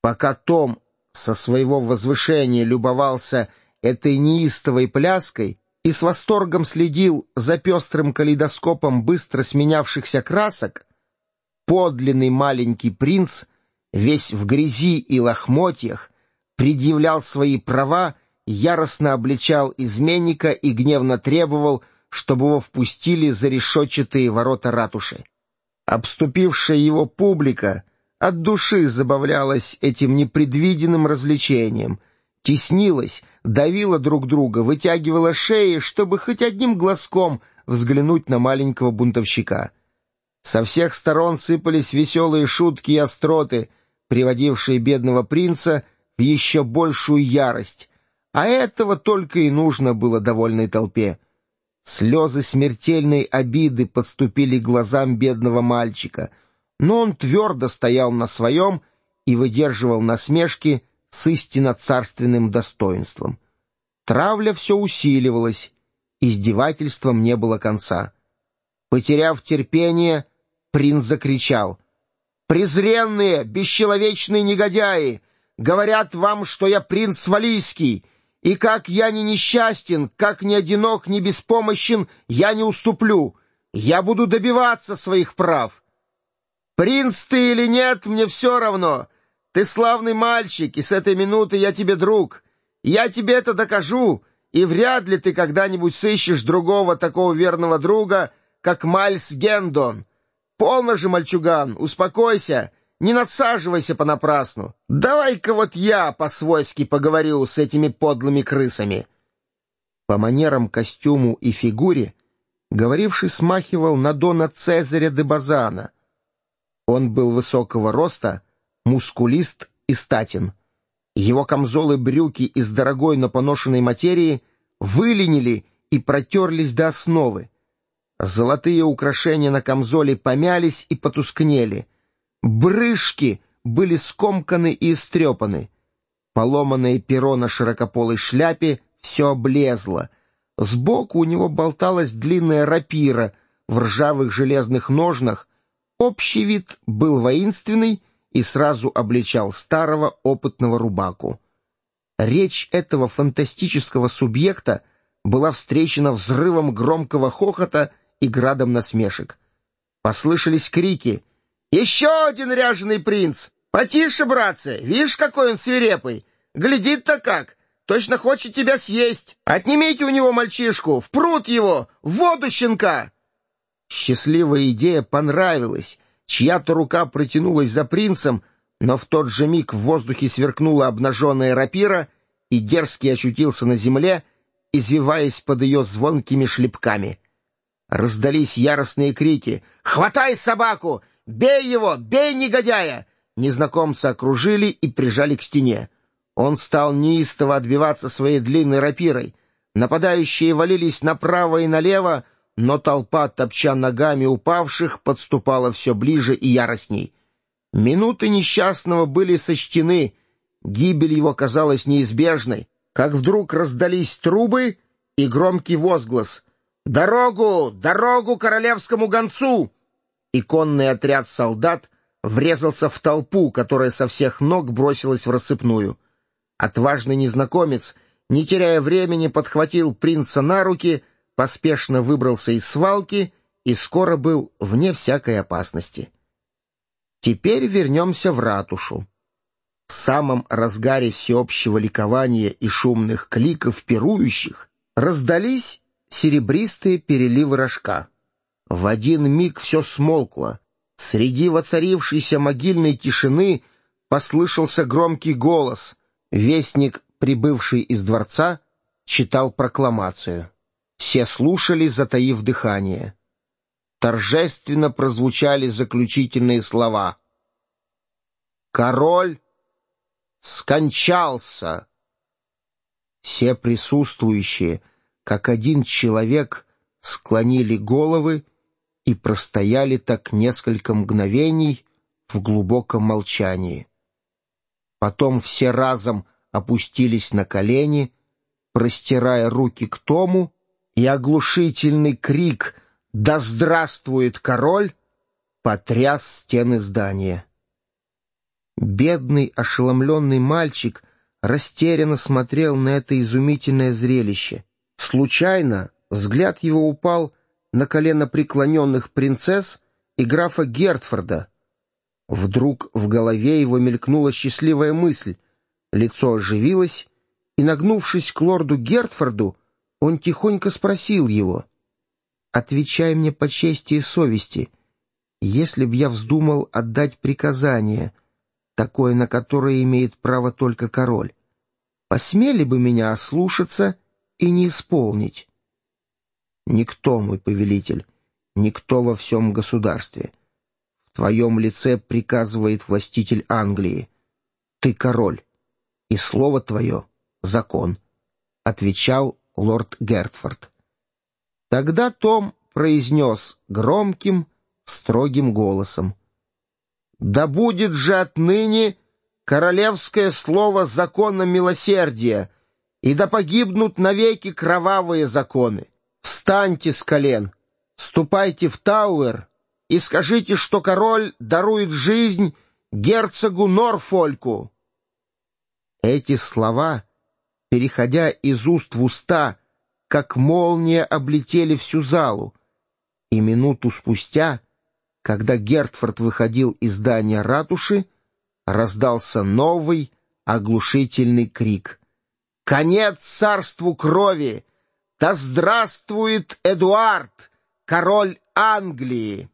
Пока Том со своего возвышения любовался этой неистовой пляской и с восторгом следил за пестрым калейдоскопом быстро сменявшихся красок, подлинный маленький принц, весь в грязи и лохмотьях, предъявлял свои права, яростно обличал изменника и гневно требовал, чтобы его впустили за решетчатые ворота ратуши. Обступившая его публика от души забавлялась этим непредвиденным развлечением, теснилась, давила друг друга, вытягивала шеи, чтобы хоть одним глазком взглянуть на маленького бунтовщика. Со всех сторон сыпались веселые шутки и остроты, приводившие бедного принца в еще большую ярость, а этого только и нужно было довольной толпе. Слезы смертельной обиды подступили к глазам бедного мальчика, но он твердо стоял на своем и выдерживал насмешки с истинно царственным достоинством. Травля все усиливалась, издевательствам не было конца. Потеряв терпение, принц закричал: «Презренные, бесчеловечные негодяи! Говорят вам, что я принц Валийский, и как я не несчастен, как ни одинок, ни беспомощен, я не уступлю. Я буду добиваться своих прав. Принц ты или нет, мне все равно. Ты славный мальчик, и с этой минуты я тебе друг. Я тебе это докажу, и вряд ли ты когда-нибудь сыщешь другого такого верного друга, как Майльс Гендон. Полно же, мальчуган, успокойся, не надсаживайся понапрасну. Давай-ка вот я по-свойски поговорю с этими подлыми крысами». По манерам, костюму и фигуре говоривший смахивал на дона Цезаря де Базана. Он был высокого роста, мускулист и статен. Его камзолы, брюки из дорогой, но поношенной материи выленили и протерлись до основы. Золотые украшения на камзоле помялись и потускнели. Брыжки были скомканы и истрепаны. Поломанное перо на широкополой шляпе все облезло. Сбоку у него болталась длинная рапира в ржавых железных ножнах. Общий вид был воинственный и сразу обличал старого опытного рубаку. Речь этого фантастического субъекта была встречена взрывом громкого хохота и градом насмешек. Послышались крики: «Еще один ряженый принц! Потише, братцы! Видишь, какой он свирепый! Глядит-то как! Точно хочет тебя съесть! Отнимите у него мальчишку! В пруд его! В воду щенка!» Счастливая идея понравилась. Чья-то рука протянулась за принцем, но в тот же миг в воздухе сверкнула обнаженная рапира, и дерзкий очутился на земле, извиваясь под ее звонкими шлепками. Раздались яростные крики: «Хватай собаку! Бей его! Бей негодяя!» Незнакомца окружили и прижали к стене. Он стал неистово отбиваться своей длинной рапирой. Нападающие валились направо и налево, но толпа, топча ногами упавших, подступала все ближе и яростней. Минуты несчастного были сочтены, гибель его казалась неизбежной, как вдруг раздались трубы и громкий возглас: «Дорогу! Дорогу королевскому гонцу!» И конный отряд солдат врезался в толпу, которая со всех ног бросилась в рассыпную. Отважный незнакомец, не теряя времени, подхватил принца на руки, поспешно выбрался из свалки и скоро был вне всякой опасности. Теперь вернемся в ратушу. В самом разгаре всеобщего ликования и шумных кликов пирующих раздались серебристые переливы рожка. В один миг все смолкло. Среди воцарившейся могильной тишины послышался громкий голос. Вестник, прибывший из дворца, читал прокламацию. Все слушали, затаив дыхание. Торжественно прозвучали заключительные слова: «Король скончался». Все присутствующие, как один человек, склонили головы и простояли так несколько мгновений в глубоком молчании. Потом все разом опустились на колени, простирая руки к тому, и оглушительный крик «Да здравствует король!» потряс стены здания. Бедный, ошеломленный мальчик растерянно смотрел на это изумительное зрелище. Случайно взгляд его упал на коленопреклоненных принцесс и графа Гертфорда. Вдруг в голове его мелькнула счастливая мысль. Лицо оживилось, и, нагнувшись к лорду Гертфорду, он тихонько спросил его: «Отвечай мне по чести и совести, если б я вздумал отдать приказание, такое, на которое имеет право только король, посмели бы меня ослушаться и не исполнить?» «Никто, мой повелитель, никто во всем государстве. В твоем лице приказывает властитель Англии. Ты король, и слово твое — закон», — отвечал лорд Гертфорд. Тогда Том произнес громким, строгим голосом: «Да будет же отныне королевское слово законом милосердия, и да погибнут навеки кровавые законы. Встаньте с колен, ступайте в Тауэр и скажите, что король дарует жизнь герцогу Норфольку». Эти слова, переходя из уст в уста, как молния, облетели всю залу, и минуту спустя, когда Гертфорд выходил из здания ратуши, раздался новый оглушительный крик: «Конец царству крови! Да здравствует Эдуард, король Англии!»